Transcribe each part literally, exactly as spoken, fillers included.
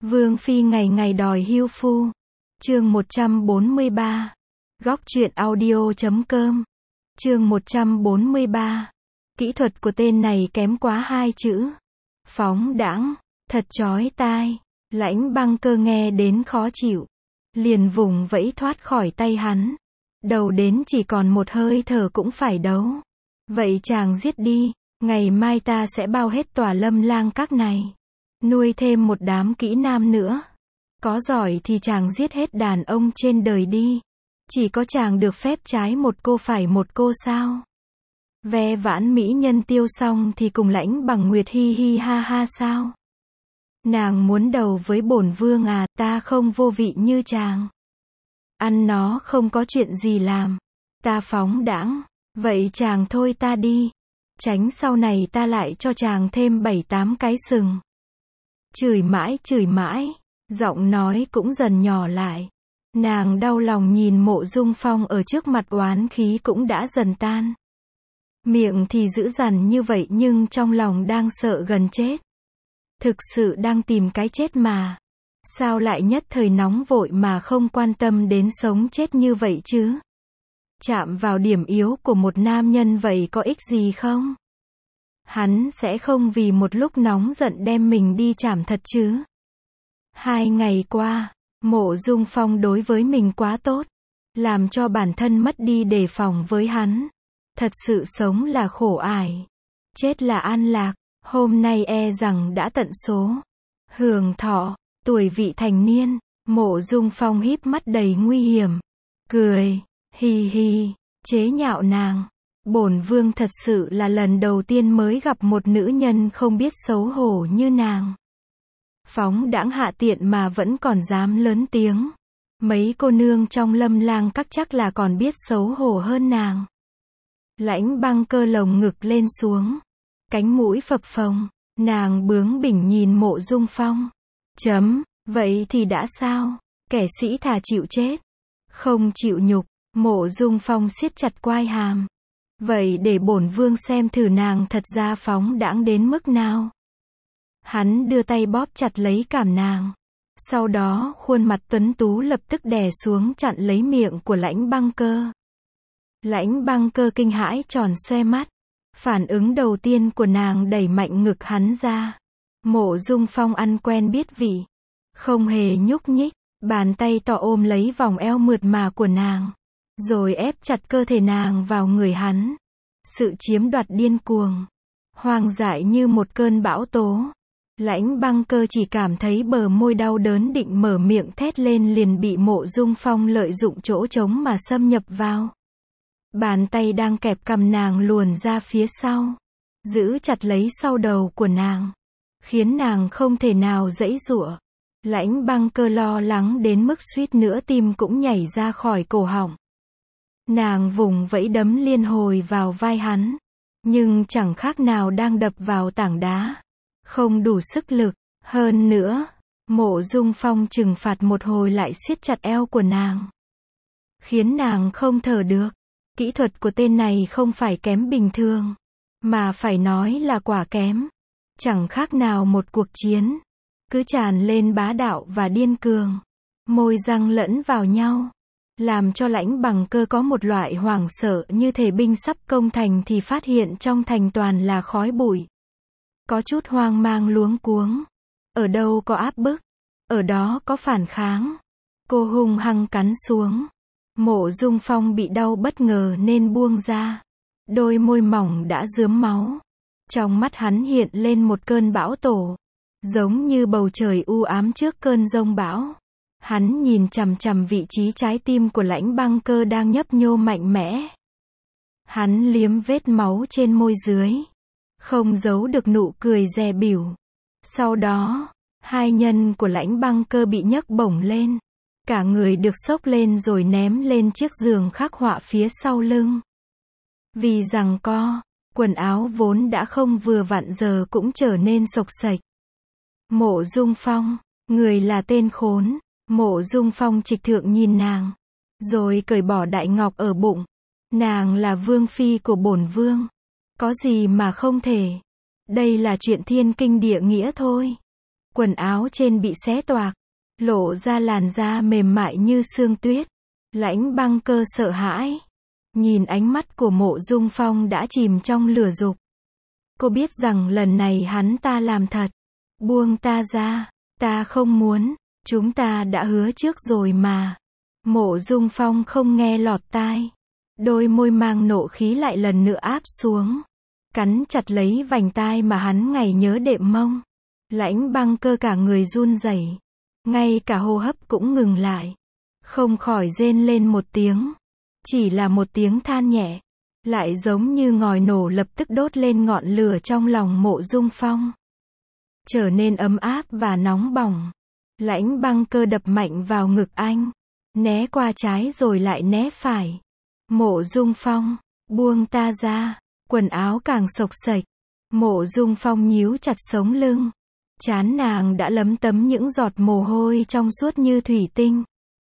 Vương phi ngày ngày đòi hưu phu. Chương một trăm bốn mươi ba. Góc truyện audio chấm com. Chương một trăm bốn mươi ba. Kỹ thuật của tên này kém quá hai chữ. Phóng đãng, thật chói tai. Lãnh Băng Cơ nghe đến khó chịu, liền vùng vẫy thoát khỏi tay hắn. Đầu đến chỉ còn một hơi thở cũng phải đấu. Vậy chàng giết đi, ngày mai ta sẽ bao hết tòa Lâm Lang Các này. Nuôi thêm một đám kỹ nam nữa. Có giỏi thì chàng giết hết đàn ông trên đời đi. Chỉ có chàng được phép trái một cô phải một cô sao? Ve vãn mỹ nhân tiêu xong thì cùng Lãnh Bằng Nguyệt hi hi ha ha sao? Nàng muốn đầu với bổn vương à, ta không vô vị như chàng. Ăn nó không có chuyện gì làm. Ta phóng đãng, vậy chàng thôi ta đi. Tránh sau này ta lại cho chàng thêm bảy tám cái sừng. Chửi mãi chửi mãi, giọng nói cũng dần nhỏ lại. Nàng đau lòng nhìn Mộ Dung Phong ở trước mặt, oán khí cũng đã dần tan. Miệng thì dữ dằn như vậy nhưng trong lòng đang sợ gần chết. Thực sự đang tìm cái chết mà. Sao lại nhất thời nóng vội mà không quan tâm đến sống chết như vậy chứ? Chạm vào điểm yếu của một nam nhân vậy có ích gì không? Hắn sẽ không vì một lúc nóng giận đem mình đi chảm thật chứ? Hai ngày qua, Mộ Dung Phong đối với mình quá tốt, làm cho bản thân mất đi đề phòng với hắn. Thật sự sống là khổ ải, chết là an lạc. Hôm nay e rằng đã tận số. Hưởng thọ, tuổi vị thành niên. Mộ Dung Phong híp mắt đầy nguy hiểm, cười, hi hi, chế nhạo nàng. Bổn vương thật sự là lần đầu tiên mới gặp một nữ nhân không biết xấu hổ như nàng. Phóng đãng hạ tiện mà vẫn còn dám lớn tiếng. Mấy cô nương trong Lâm Lang Các chắc là còn biết xấu hổ hơn nàng. Lãnh Băng Cơ lồng ngực lên xuống, cánh mũi phập phồng, nàng bướng bỉnh nhìn Mộ Dung Phong. Chấm, vậy thì đã sao? Kẻ sĩ thà chịu chết, không chịu nhục. Mộ Dung Phong siết chặt quai hàm. Vậy để bổn vương xem thử nàng thật ra phóng đãng đến mức nào. Hắn đưa tay bóp chặt lấy cằm nàng. Sau đó khuôn mặt tuấn tú lập tức đè xuống chặn lấy miệng của Lãnh Băng Cơ. Lãnh Băng Cơ kinh hãi tròn xoe mắt. Phản ứng đầu tiên của nàng đẩy mạnh ngực hắn ra. Mộ Dung Phong ăn quen biết vị, không hề nhúc nhích, bàn tay to ôm lấy vòng eo mượt mà của nàng, rồi ép chặt cơ thể nàng vào người hắn. Sự chiếm đoạt điên cuồng, hoang dại như một cơn bão tố. Lãnh Băng Cơ chỉ cảm thấy bờ môi đau đớn, định mở miệng thét lên liền bị Mộ Dung Phong lợi dụng chỗ trống mà xâm nhập vào. Bàn tay đang kẹp cằm nàng luồn ra phía sau, giữ chặt lấy sau đầu của nàng, khiến nàng không thể nào giãy giụa. Lãnh Băng Cơ lo lắng đến mức suýt nữa tim cũng nhảy ra khỏi cổ họng. Nàng vùng vẫy đấm liên hồi vào vai hắn, nhưng chẳng khác nào đang đập vào tảng đá, không đủ sức lực. Hơn nữa, Mộ Dung Phong trừng phạt một hồi lại siết chặt eo của nàng, khiến nàng không thở được. Kỹ thuật của tên này không phải kém bình thường, mà phải nói là quả kém. Chẳng khác nào một cuộc chiến, cứ tràn lên bá đạo và điên cường. Môi răng lẫn vào nhau, làm cho Lãnh Bằng Cơ có một loại hoảng sợ như thể binh sắp công thành thì phát hiện trong thành toàn là khói bụi. Có chút hoang mang luống cuống. Ở đâu có áp bức, ở đó có phản kháng. Cô hung hăng cắn xuống. Mộ Dung Phong bị đau bất ngờ nên buông ra. Đôi môi mỏng đã rướm máu. Trong mắt hắn hiện lên một cơn bão tổ, giống như bầu trời u ám trước cơn giông bão. Hắn nhìn chằm chằm vị trí trái tim của Lãnh Băng Cơ đang nhấp nhô mạnh mẽ. Hắn liếm vết máu trên môi dưới, không giấu được nụ cười dè bỉu. Sau đó, hai nhân của Lãnh Băng Cơ bị nhấc bổng lên. Cả người được xốc lên rồi ném lên chiếc giường khắc họa phía sau lưng. Vì giằng co, quần áo vốn đã không vừa vặn giờ cũng trở nên xộc xệch. Mộ Dung Phong, người là tên khốn. Mộ Dung Phong trịch thượng nhìn nàng, rồi cởi bỏ đại ngọc ở bụng. Nàng là vương phi của bổn vương, có gì mà không thể. Đây là chuyện thiên kinh địa nghĩa thôi. Quần áo trên bị xé toạc, lộ ra làn da mềm mại như sương tuyết. Lãnh Băng Cơ sợ hãi, nhìn ánh mắt của Mộ Dung Phong đã chìm trong lửa dục. Cô biết rằng lần này hắn ta làm thật. Buông ta ra, ta không muốn, chúng ta đã hứa trước rồi mà. Mộ Dung Phong không nghe lọt tai. Đôi môi mang nộ khí lại lần nữa áp xuống. Cắn chặt lấy vành tai mà hắn ngày nhớ đệm mông. Lãnh Băng Cơ cả người run rẩy, ngay cả hô hấp cũng ngừng lại. Không khỏi rên lên một tiếng. Chỉ là một tiếng than nhẹ, lại giống như ngòi nổ lập tức đốt lên ngọn lửa trong lòng Mộ Dung Phong. Trở nên ấm áp và nóng bỏng. Lãnh Băng Cơ đập mạnh vào ngực anh. Né qua trái rồi lại né phải. Mộ Dung Phong, buông ta ra. Quần áo càng xộc xệch. Mộ Dung Phong nhíu chặt sống lưng. Trán nàng đã lấm tấm những giọt mồ hôi trong suốt như thủy tinh.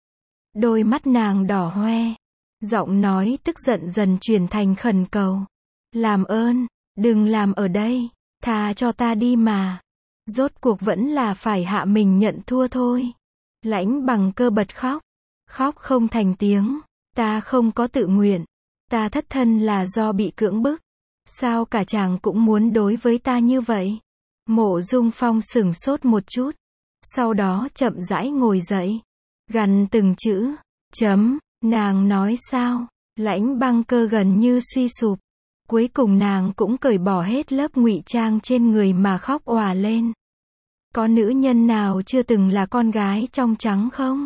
Đôi mắt nàng đỏ hoe. Giọng nói tức giận dần chuyển thành khẩn cầu. Làm ơn, đừng làm ở đây. Tha cho ta đi mà. Rốt cuộc vẫn là phải hạ mình nhận thua thôi. Lãnh Băng Cơ bật khóc. Khóc không thành tiếng. Ta không có tự nguyện. Ta thất thân là do bị cưỡng bức. Sao cả chàng cũng muốn đối với ta như vậy? Mộ Dung Phong sửng sốt một chút. Sau đó chậm rãi ngồi dậy. Gằn từng chữ. Chấm, nàng nói sao? Lãnh Băng Cơ gần như suy sụp. Cuối cùng nàng cũng cởi bỏ hết lớp ngụy trang trên người mà khóc òa lên. Có nữ nhân nào chưa từng là con gái trong trắng không?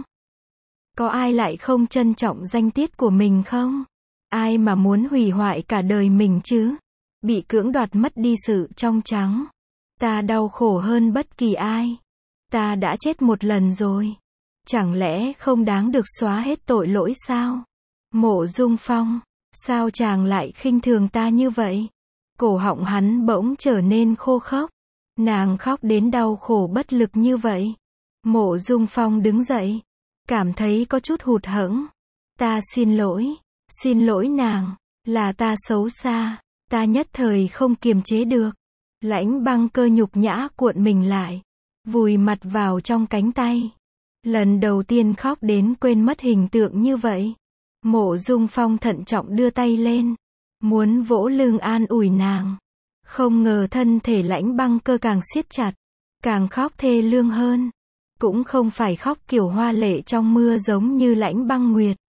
Có ai lại không trân trọng danh tiết của mình không? Ai mà muốn hủy hoại cả đời mình chứ? Bị cưỡng đoạt mất đi sự trong trắng. Ta đau khổ hơn bất kỳ ai. Ta đã chết một lần rồi. Chẳng lẽ không đáng được xóa hết tội lỗi sao? Mộ Dung Phong, sao chàng lại khinh thường ta như vậy? Cổ họng hắn bỗng trở nên khô khốc. Nàng khóc đến đau khổ bất lực như vậy. Mộ Dung Phong đứng dậy, cảm thấy có chút hụt hẫng. Ta xin lỗi, xin lỗi nàng, là ta xấu xa, ta nhất thời không kiềm chế được. Lãnh Băng Cơ nhục nhã cuộn mình lại, vùi mặt vào trong cánh tay. Lần đầu tiên khóc đến quên mất hình tượng như vậy. Mộ Dung Phong thận trọng đưa tay lên, muốn vỗ lưng an ủi nàng. Không ngờ thân thể Lãnh Băng Cơ càng siết chặt, càng khóc thê lương hơn. Cũng không phải khóc kiểu hoa lệ trong mưa giống như Lãnh Băng Nguyệt,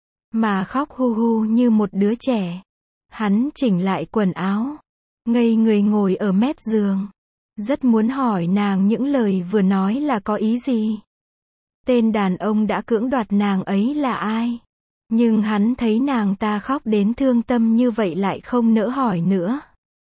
mà khóc hu hu như một đứa trẻ. Hắn chỉnh lại quần áo, ngây người ngồi ở mép giường. Rất muốn hỏi nàng những lời vừa nói là có ý gì. Tên đàn ông đã cưỡng đoạt nàng ấy là ai? Nhưng hắn thấy nàng ta khóc đến thương tâm như vậy lại không nỡ hỏi nữa.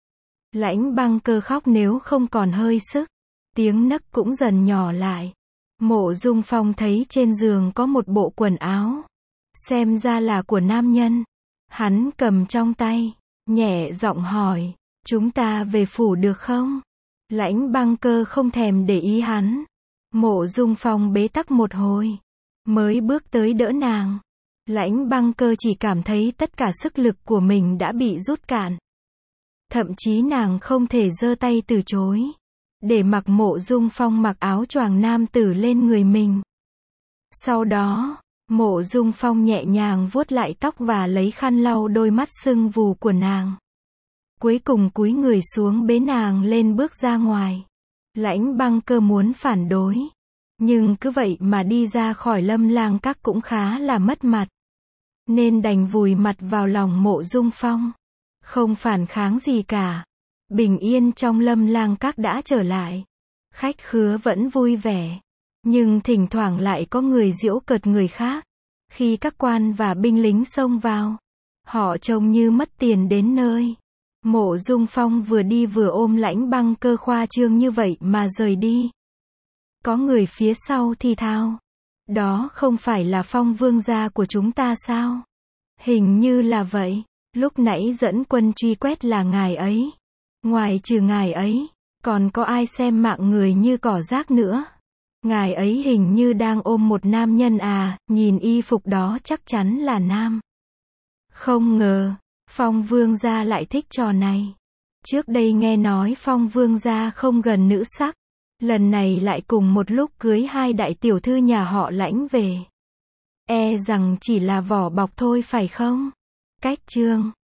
Lãnh Băng Cơ khóc nếu không còn hơi sức. Tiếng nấc cũng dần nhỏ lại. Mộ Dung Phong thấy trên giường có một bộ quần áo. Xem ra là của nam nhân. Hắn cầm trong tay, nhẹ giọng hỏi, chúng ta về phủ được không? Lãnh Băng Cơ không thèm để ý hắn. Mộ Dung Phong bế tắc một hồi, mới bước tới đỡ nàng. Lãnh Băng Cơ chỉ cảm thấy tất cả sức lực của mình đã bị rút cạn. Thậm chí nàng không thể giơ tay từ chối. Để mặc Mộ Dung Phong mặc áo choàng nam tử lên người mình. Sau đó, Mộ Dung Phong nhẹ nhàng vuốt lại tóc và lấy khăn lau đôi mắt sưng vù của nàng. Cuối cùng cúi người xuống bế nàng lên bước ra ngoài. Lãnh Băng Cơ muốn phản đối, nhưng cứ vậy mà đi ra khỏi Lâm Lang Các cũng khá là mất mặt. Nên đành vùi mặt vào lòng Mộ Dung Phong. Không phản kháng gì cả. Bình yên trong Lâm Lang Các đã trở lại. Khách khứa vẫn vui vẻ. Nhưng thỉnh thoảng lại có người giễu cợt người khác. Khi các quan và binh lính xông vào, họ trông như mất tiền đến nơi. Mộ Dung Phong vừa đi vừa ôm Lãnh Băng Cơ khoa trương như vậy mà rời đi. Có người phía sau thì thào, đó không phải là Phong vương gia của chúng ta sao? Hình như là vậy, lúc nãy dẫn quân truy quét là ngài ấy. Ngoài trừ ngài ấy, còn có ai xem mạng người như cỏ rác nữa? Ngài ấy hình như đang ôm một nam nhân à, nhìn y phục đó chắc chắn là nam. Không ngờ, Phong vương gia lại thích trò này. Trước đây nghe nói Phong vương gia không gần nữ sắc, Lần này lại cùng một lúc cưới hai đại tiểu thư nhà họ Lãnh về. E rằng chỉ là vỏ bọc thôi phải không? Cách chương